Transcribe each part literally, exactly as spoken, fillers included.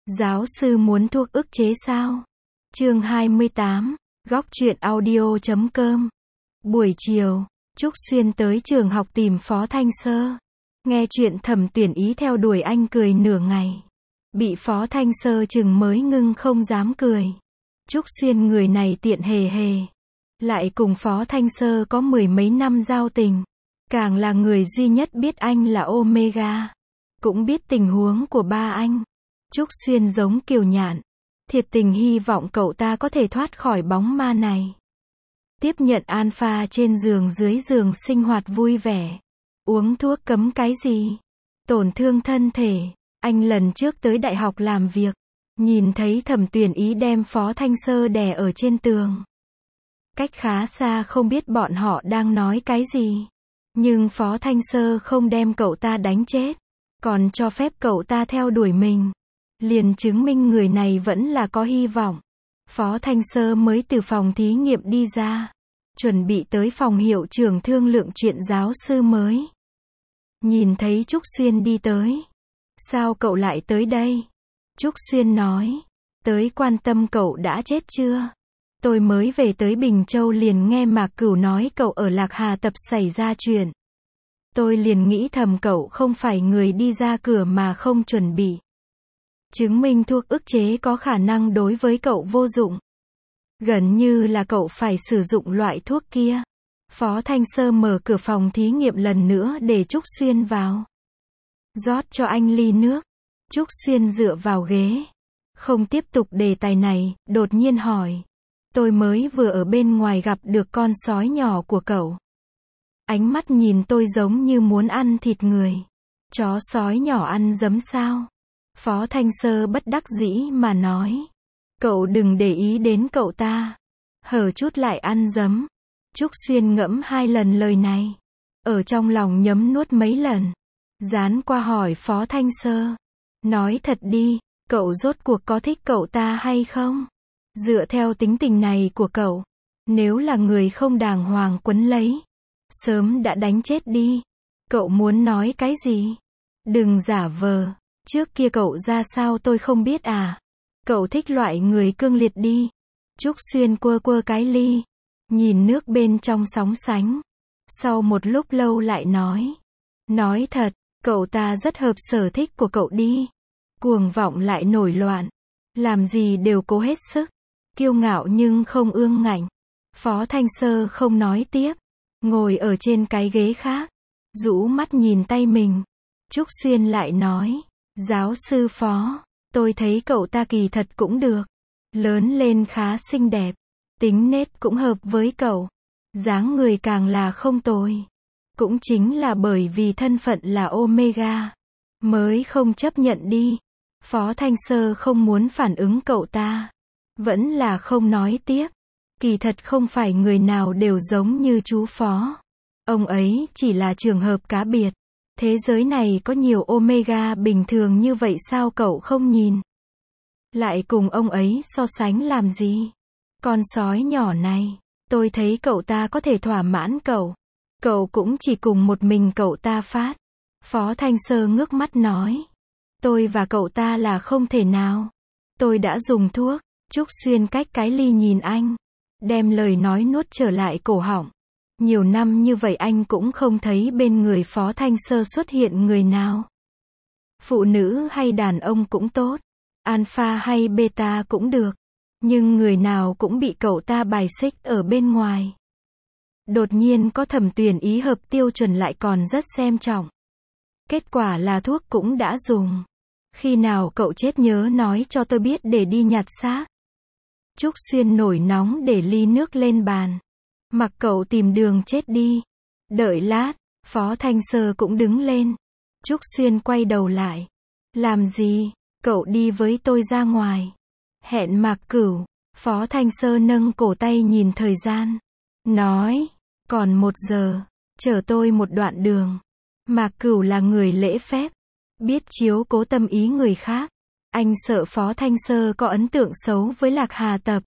Giáo sư muốn thuốc ức chế sao? Chương hai mươi tám, góc truyện audio chấm com. Buổi chiều, Trúc Xuyên tới trường học tìm Phó Thanh Sơ. Nghe chuyện thẩm tuyển ý theo đuổi anh cười nửa ngày. Bị Phó Thanh Sơ chừng mới ngưng không dám cười. Trúc Xuyên người này tiện hề hề. Lại cùng Phó Thanh Sơ có mười mấy năm giao tình. Càng là người duy nhất biết anh là Omega. Cũng biết tình huống của ba anh. Trúc Xuyên giống Kiều Nhạn. Thiệt tình hy vọng cậu ta có thể thoát khỏi bóng ma này. Tiếp nhận alpha trên giường dưới giường sinh hoạt vui vẻ. Uống thuốc cấm cái gì? Tổn thương thân thể. Anh lần trước tới đại học làm việc. Nhìn thấy thẩm tuyển ý đem Phó Thanh Sơ đè ở trên tường. Cách khá xa không biết bọn họ đang nói cái gì. Nhưng Phó Thanh Sơ không đem cậu ta đánh chết. Còn cho phép cậu ta theo đuổi mình. Liền chứng minh người này vẫn là có hy vọng. Phó Thanh Sơ mới từ phòng thí nghiệm đi ra. Chuẩn bị tới phòng hiệu trưởng thương lượng chuyện giáo sư mới. Nhìn thấy Trúc Xuyên đi tới. Sao cậu lại tới đây? Trúc Xuyên nói. Tới quan tâm cậu đã chết chưa? Tôi mới về tới Bình Châu liền nghe Mạc Cửu nói cậu ở Lạc Hà Tập xảy ra chuyện. Tôi liền nghĩ thầm cậu không phải người đi ra cửa mà không chuẩn bị. Chứng minh thuốc ức chế có khả năng đối với cậu vô dụng. Gần như là cậu phải sử dụng loại thuốc kia. Phó Thanh Sơ mở cửa phòng thí nghiệm lần nữa để Trúc Xuyên vào. Rót cho anh ly nước. Trúc Xuyên dựa vào ghế. Không tiếp tục đề tài này, đột nhiên hỏi. Tôi mới vừa ở bên ngoài gặp được con sói nhỏ của cậu. Ánh mắt nhìn tôi giống như muốn ăn thịt người. Chó sói nhỏ ăn giấm sao? Phó Thanh Sơ bất đắc dĩ mà nói. Cậu đừng để ý đến cậu ta. Hở chút lại ăn giấm. Trúc Xuyên ngẫm hai lần lời này. Ở trong lòng nhấm nuốt mấy lần. Dán qua hỏi Phó Thanh Sơ. Nói thật đi, cậu rốt cuộc có thích cậu ta hay không? Dựa theo tính tình này của cậu. Nếu là người không đàng hoàng quấn lấy. Sớm đã đánh chết đi. Cậu muốn nói cái gì? Đừng giả vờ. Trước kia cậu ra sao tôi không biết à? Cậu thích loại người cương liệt đi. Trúc Xuyên quơ quơ cái ly. Nhìn nước bên trong sóng sánh. Sau một lúc lâu lại nói. Nói thật, cậu ta rất hợp sở thích của cậu đi. Cuồng vọng lại nổi loạn. Làm gì đều cố hết sức. Kiêu ngạo nhưng không ương ngạnh. Phó Thanh Sơ không nói tiếp. Ngồi ở trên cái ghế khác. Rũ mắt nhìn tay mình. Trúc Xuyên lại nói. Giáo sư Phó, tôi thấy cậu ta kỳ thật cũng được. Lớn lên khá xinh đẹp. Tính nết cũng hợp với cậu. Dáng người càng là không tồi. Cũng chính là bởi vì thân phận là Omega. Mới không chấp nhận đi. Phó Thanh Sơ không muốn phản ứng cậu ta. Vẫn là không nói tiếp. Kỳ thật không phải người nào đều giống như chú Phó. Ông ấy chỉ là trường hợp cá biệt. Thế giới này có nhiều Omega bình thường như vậy sao cậu không nhìn? Lại cùng ông ấy so sánh làm gì? Con sói nhỏ này, tôi thấy cậu ta có thể thỏa mãn cậu. Cậu cũng chỉ cùng một mình cậu ta phát. Phó Thanh Sơ ngước mắt nói. Tôi và cậu ta là không thể nào. Tôi đã dùng thuốc. Trúc Xuyên cách cái ly nhìn anh. Đem lời nói nuốt trở lại cổ họng. Nhiều năm như vậy anh cũng không thấy bên người Phó Thanh Sơ xuất hiện người nào. Phụ nữ hay đàn ông cũng tốt. Alpha hay beta cũng được. Nhưng người nào cũng bị cậu ta bài xích ở bên ngoài. Đột nhiên có thẩm tuyển ý hợp tiêu chuẩn lại còn rất xem trọng. Kết quả là thuốc cũng đã dùng. Khi nào cậu chết nhớ nói cho tôi biết để đi nhặt xác. Trúc Xuyên nổi nóng để ly nước lên bàn. Mặc cậu tìm đường chết đi. Đợi lát, Phó Thanh Sơ cũng đứng lên. Trúc Xuyên quay đầu lại. Làm gì? Cậu đi với tôi ra ngoài. Hẹn Mạc Cửu. Phó Thanh Sơ nâng cổ tay nhìn thời gian. Nói, còn một giờ, chờ tôi một đoạn đường. Mạc Cửu là người lễ phép. Biết chiếu cố tâm ý người khác. Anh sợ Phó Thanh Sơ có ấn tượng xấu với Lạc Hà Tập.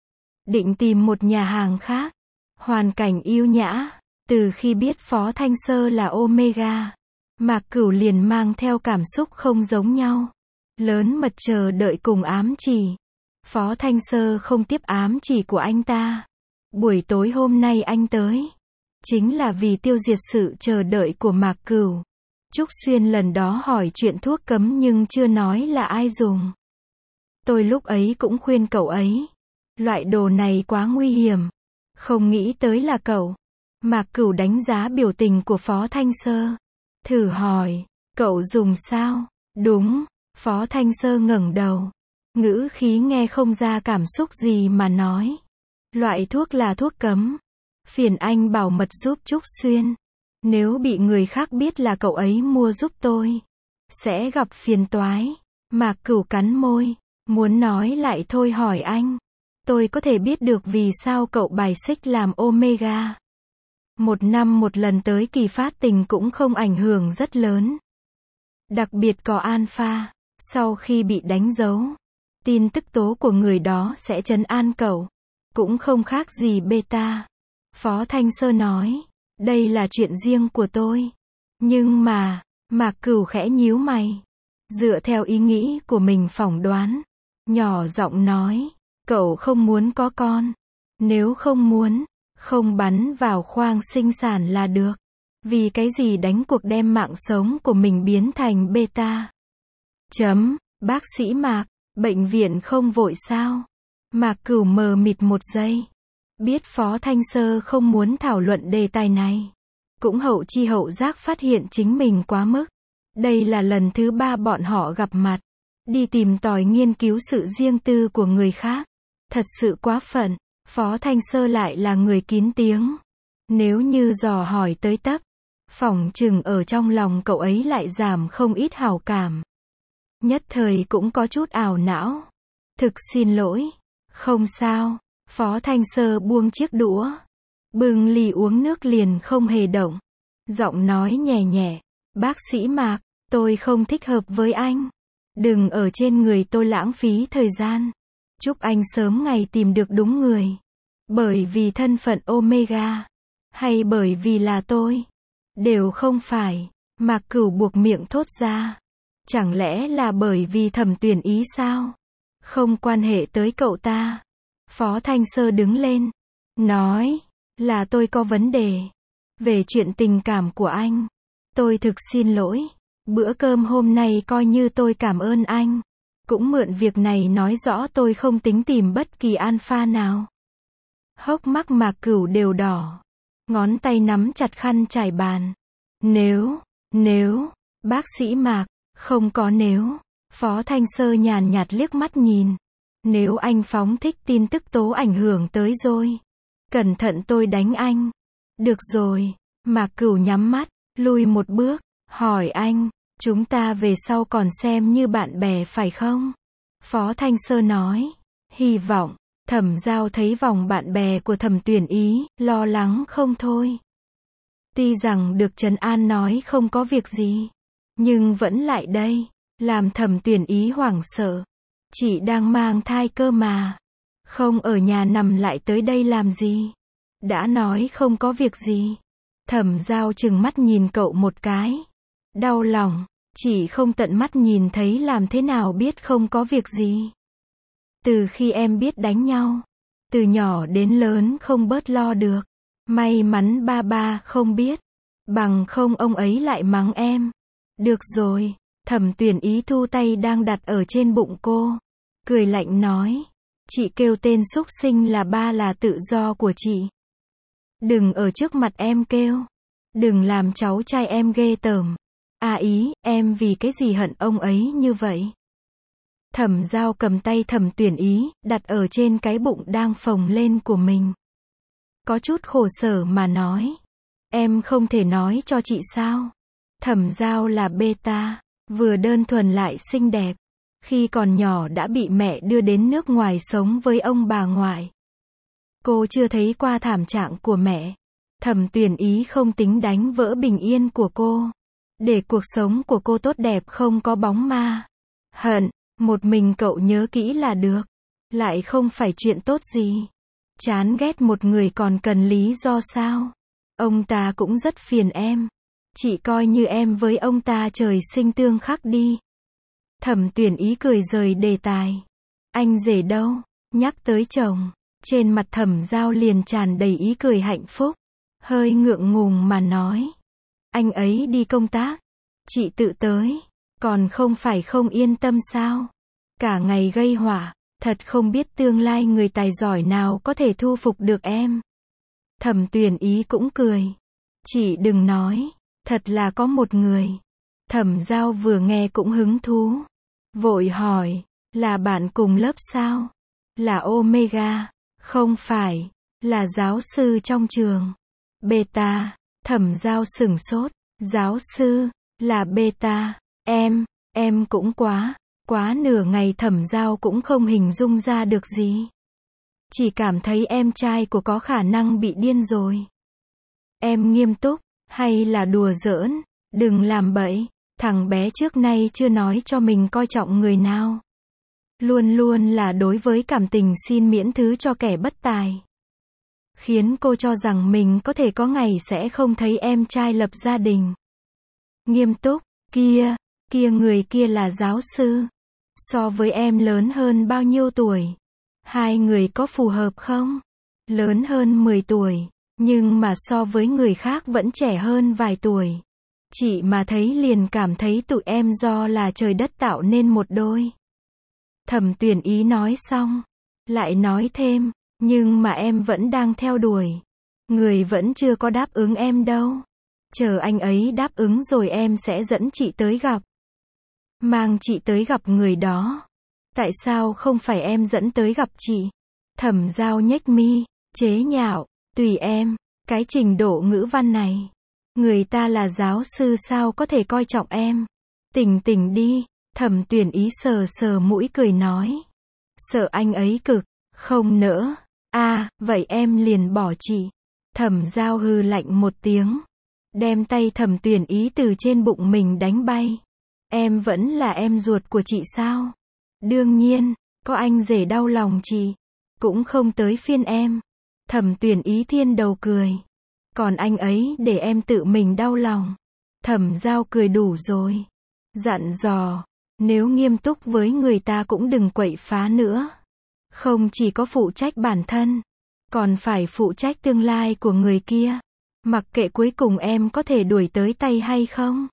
Định tìm một nhà hàng khác. Hoàn cảnh yêu nhã. Từ khi biết Phó Thanh Sơ là Omega, Mạc Cửu liền mang theo cảm xúc không giống nhau. lớn mật chờ đợi cùng ám chỉ. Phó Thanh Sơ không tiếp ám chỉ của anh ta. Buổi tối hôm nay anh tới, chính là vì tiêu diệt sự chờ đợi của Mạc Cửu. Trúc Xuyên lần đó hỏi chuyện thuốc cấm nhưng chưa nói là ai dùng. Tôi lúc ấy cũng khuyên cậu ấy. Loại đồ này quá nguy hiểm. Không nghĩ tới là cậu. Mạc Cửu đánh giá biểu tình của Phó Thanh Sơ. Thử hỏi, cậu dùng sao? Đúng. Phó Thanh Sơ ngẩng đầu. Ngữ khí nghe không ra cảm xúc gì mà nói. Loại thuốc là thuốc cấm. Phiền anh bảo mật giúp Trúc Xuyên. Nếu bị người khác biết là cậu ấy mua giúp tôi, sẽ gặp phiền toái. Mạc Cửu cắn môi. Muốn nói lại thôi hỏi anh. Tôi có thể biết được vì sao cậu bài xích làm Omega. Một năm một lần tới kỳ phát tình cũng không ảnh hưởng rất lớn. Đặc biệt có Alpha. Sau khi bị đánh dấu, tin tức tố của người đó sẽ trấn an cậu. Cũng không khác gì beta. Phó Thanh Sơ nói. Đây là chuyện riêng của tôi. Nhưng mà, Mạc Cửu khẽ nhíu mày. Dựa theo ý nghĩ của mình phỏng đoán. Nhỏ giọng nói. Cậu không muốn có con. Nếu không muốn, không bắn vào khoang sinh sản là được. Vì cái gì đánh cuộc đem mạng sống của mình biến thành beta. Chấm, bác sĩ Mạc, bệnh viện không vội sao? Mạc Cửu mờ mịt một giây. Biết Phó Thanh Sơ không muốn thảo luận đề tài này. Cũng hậu chi hậu giác phát hiện chính mình quá mức. Đây là lần thứ ba bọn họ gặp mặt. Đi tìm tòi nghiên cứu sự riêng tư của người khác. Thật sự quá phận. Phó Thanh Sơ lại là người kín tiếng. Nếu như dò hỏi tới tấp, phỏng chừng ở trong lòng cậu ấy lại giảm không ít hảo cảm. Nhất thời cũng có chút ảo não. Thực xin lỗi. Không sao. Phó Thanh Sơ buông chiếc đũa. Bưng ly uống nước liền không hề động. Giọng nói nhẹ nhẹ. Bác sĩ Mạc, tôi không thích hợp với anh. Đừng ở trên người tôi lãng phí thời gian. Chúc anh sớm ngày tìm được đúng người. Bởi vì thân phận Omega. Hay bởi vì là tôi. Đều không phải. Mạc Cửu buộc miệng thốt ra. Chẳng lẽ là bởi vì Thẩm Tuyển Ý sao? Không quan hệ tới cậu ta. Phó Thanh Sơ đứng lên. Nói. Là tôi có vấn đề. Về chuyện tình cảm của anh. Tôi thực xin lỗi. Bữa cơm hôm nay coi như tôi cảm ơn anh. Cũng mượn việc này nói rõ tôi không tính tìm bất kỳ alpha nào. Hốc mắt Mạc Cửu đều đỏ. Ngón tay nắm chặt khăn trải bàn. Nếu, nếu, bác sĩ Mạc, không có nếu. Phó Thanh Sơ nhàn nhạt liếc mắt nhìn. Nếu anh phóng thích tin tức tố ảnh hưởng tới rồi. Cẩn thận tôi đánh anh. Được rồi. Mạc Cửu nhắm mắt, lùi một bước, hỏi anh. Chúng ta về sau còn xem như bạn bè phải không? Phó Thanh Sơ nói. Hy vọng. Thẩm Giao thấy vòng bạn bè của Thẩm Tuyển Ý, lo lắng không thôi. Tuy rằng được trấn an nói không có việc gì, nhưng vẫn lại đây, làm Thẩm Tuyển Ý hoảng sợ. Chị đang mang thai cơ mà. Không ở nhà nằm lại tới đây làm gì? Đã nói không có việc gì. Thẩm Giao trừng mắt nhìn cậu một cái. Đau lòng, chị không tận mắt nhìn thấy làm thế nào biết không có việc gì. Từ khi em biết đánh nhau, từ nhỏ đến lớn không bớt lo được. May mắn ba ba không biết, bằng không ông ấy lại mắng em. Được rồi, Thẩm Tuyển Ý thu tay đang đặt ở trên bụng cô. Cười lạnh nói, chị kêu tên xúc sinh là ba là tự do của chị. Đừng ở trước mặt em kêu. Đừng làm cháu trai em ghê tởm. À Ý, em vì cái gì hận ông ấy như vậy? Thẩm Giao cầm tay Thẩm Tuyển Ý, đặt ở trên cái bụng đang phồng lên của mình. Có chút khổ sở mà nói. Em không thể nói cho chị sao? Thẩm Giao là beta, vừa đơn thuần lại xinh đẹp. Khi còn nhỏ đã bị mẹ đưa đến nước ngoài sống với ông bà ngoại. Cô chưa thấy qua thảm trạng của mẹ. Thẩm Tuyển Ý không tính đánh vỡ bình yên của cô. Để cuộc sống của cô tốt đẹp không có bóng ma. Hận, một mình cậu nhớ kỹ là được. Lại không phải chuyện tốt gì. Chán ghét một người còn cần lý do sao? Ông ta cũng rất phiền em. Chị coi như em với ông ta trời sinh tương khắc đi. Thẩm Tuyển Ý cười rời đề tài. Anh rể đâu? Nhắc tới chồng, trên mặt Thẩm Giao liền tràn đầy ý cười hạnh phúc, hơi ngượng ngùng mà nói. Anh ấy đi công tác, chị tự tới, còn không phải không yên tâm sao? Cả ngày gây họa, thật không biết tương lai người tài giỏi nào có thể thu phục được em. Thẩm Tuyển Ý cũng cười. Chị đừng nói, thật là có một người. Thẩm Giao vừa nghe cũng hứng thú, vội hỏi, là bạn cùng lớp sao? Là Omega? Không phải, là giáo sư trong trường. Beta. Thẩm Giao sửng sốt, giáo sư, là Beta, em, em cũng quá, quá nửa ngày Thẩm Giao cũng không hình dung ra được gì. Chỉ cảm thấy em trai của có khả năng bị điên rồi. Em nghiêm túc, hay là đùa giỡn, đừng làm bậy, thằng bé trước nay chưa nói cho mình coi trọng người nào. Luôn luôn là đối với cảm tình xin miễn thứ cho kẻ bất tài. Khiến cô cho rằng mình có thể có ngày sẽ không thấy em trai lập gia đình. Nghiêm túc, kia, kia người kia là giáo sư. So với em lớn hơn bao nhiêu tuổi? Hai người có phù hợp không? Lớn hơn mười tuổi, nhưng mà so với người khác vẫn trẻ hơn vài tuổi. Chị mà thấy liền cảm thấy tụi em do là trời đất tạo nên một đôi. Thẩm Tuyển Ý nói xong, lại nói thêm, nhưng mà em vẫn đang theo đuổi. Người vẫn chưa có đáp ứng em đâu. Chờ anh ấy đáp ứng rồi em sẽ dẫn chị tới gặp. Mang chị tới gặp người đó. Tại sao không phải em dẫn tới gặp chị? Thẩm Giao nhếch mi, chế nhạo, tùy em, cái trình độ ngữ văn này. Người ta là giáo sư sao có thể coi trọng em. Tỉnh tỉnh đi. Thẩm Tuyển Ý sờ sờ mũi cười nói. Sợ anh ấy cực, không nỡ. À, vậy em liền bỏ chị. Thẩm Giao hừ lạnh một tiếng, đem tay Thẩm Tuyển Ý từ trên bụng mình đánh bay. Em vẫn là em ruột của chị sao? Đương nhiên, có anh rể đau lòng chị, cũng không tới phiên em. Thẩm Tuyển Ý thiên đầu cười. Còn anh ấy để em tự mình đau lòng. Thẩm Giao cười đủ rồi. Dặn dò, nếu nghiêm túc với người ta cũng đừng quậy phá nữa. Không chỉ có phụ trách bản thân, còn phải phụ trách tương lai của người kia. Mặc kệ cuối cùng em có thể đuổi tới tay hay không.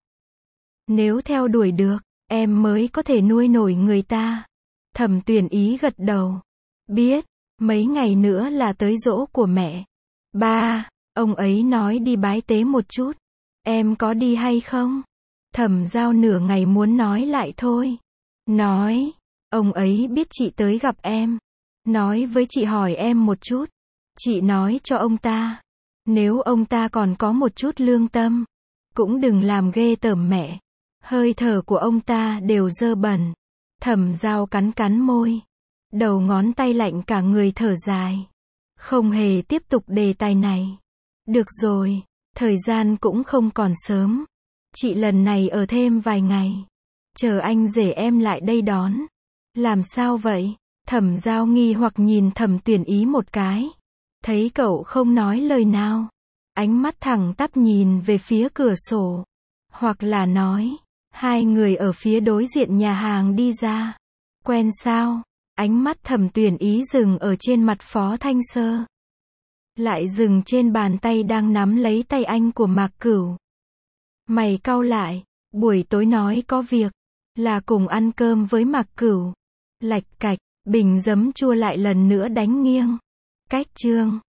Nếu theo đuổi được, em mới có thể nuôi nổi người ta. Thẩm Tuyển Ý gật đầu. Biết, mấy ngày nữa là tới giỗ của mẹ. Ba, ông ấy nói đi bái tế một chút. Em có đi hay không? Thẩm Giao nửa ngày muốn nói lại thôi. Nói, ông ấy biết chị tới gặp em. Nói với chị hỏi em một chút. Chị nói cho ông ta. Nếu ông ta còn có một chút lương tâm, cũng đừng làm ghê tởm mẹ. Hơi thở của ông ta đều dơ bẩn. Thẩm Giao cắn cắn môi. Đầu ngón tay lạnh cả người thở dài. Không hề tiếp tục đề tài này. Được rồi, thời gian cũng không còn sớm. Chị lần này ở thêm vài ngày. Chờ anh rể em lại đây đón. Làm sao vậy? Thẩm Giao nghi hoặc nhìn Thẩm Tuyển Ý một cái. Thấy cậu không nói lời nào. Ánh mắt thẳng tắp nhìn về phía cửa sổ. Hoặc là nói, hai người ở phía đối diện nhà hàng đi ra. Quen sao? Ánh mắt Thẩm Tuyển Ý dừng ở trên mặt Phó Thanh Sơ. Lại dừng trên bàn tay đang nắm lấy tay anh của Mạc Cửu. Mày cau lại, buổi tối nói có việc, là cùng ăn cơm với Mạc Cửu. Lạch cạch, bình giấm chua lại lần nữa đánh nghiêng. Cách chương